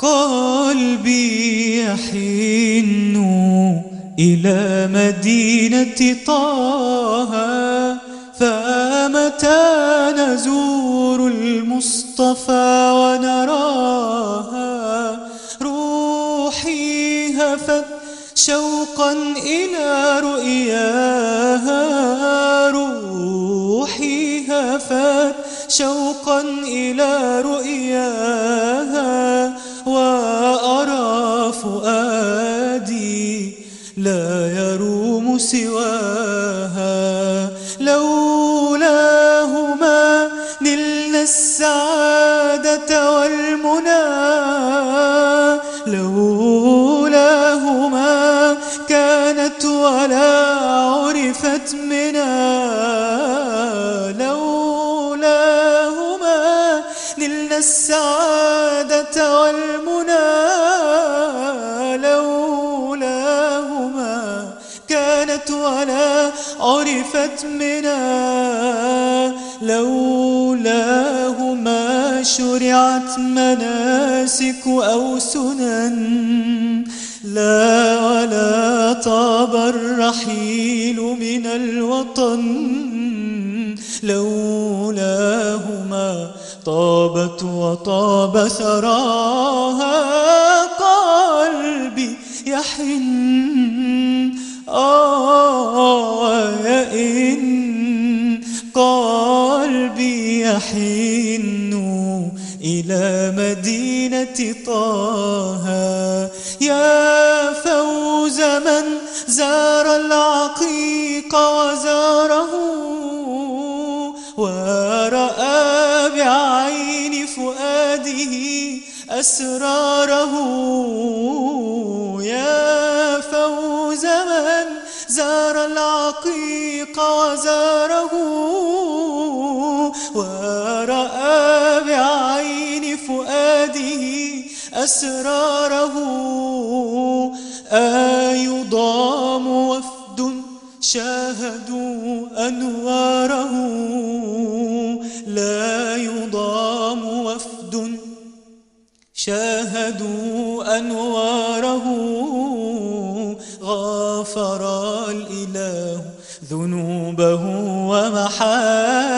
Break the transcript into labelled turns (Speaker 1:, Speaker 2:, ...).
Speaker 1: قلبي يحن إلى مدينة طه، فمتى نزور المصطفى ونراها روحي هفت شوقا إلى رؤياها، روحي هفت شوقا إلى رؤياها، وأرى فؤادي لا يروم سواها. لولاهما نلنا السعادة والمنى، لولاهما كانت ولا عرفت منا، لولاهما نلنا السعادة والمنى، لولاهما كانت ولا عرفت منا، لولاهما شرعت مناسك أو سنن، لا ولا طاب الرحيل من الوطن، لولاهما طابت وطاب ثراها. قلبي يحن ويئن، قلبي يحن إلى مدينة طه. يا فوز من زار العقيق وزاره، ورأى بعين فؤاده أسراره. يا فوز من زار العقيق وزاره، ورأى بعين فؤاده أسراره. يضام وفد شاهدوا أنواره، لا يضام وفد شاهدوا أنواره. غفر الإله ذنوبه ومحاه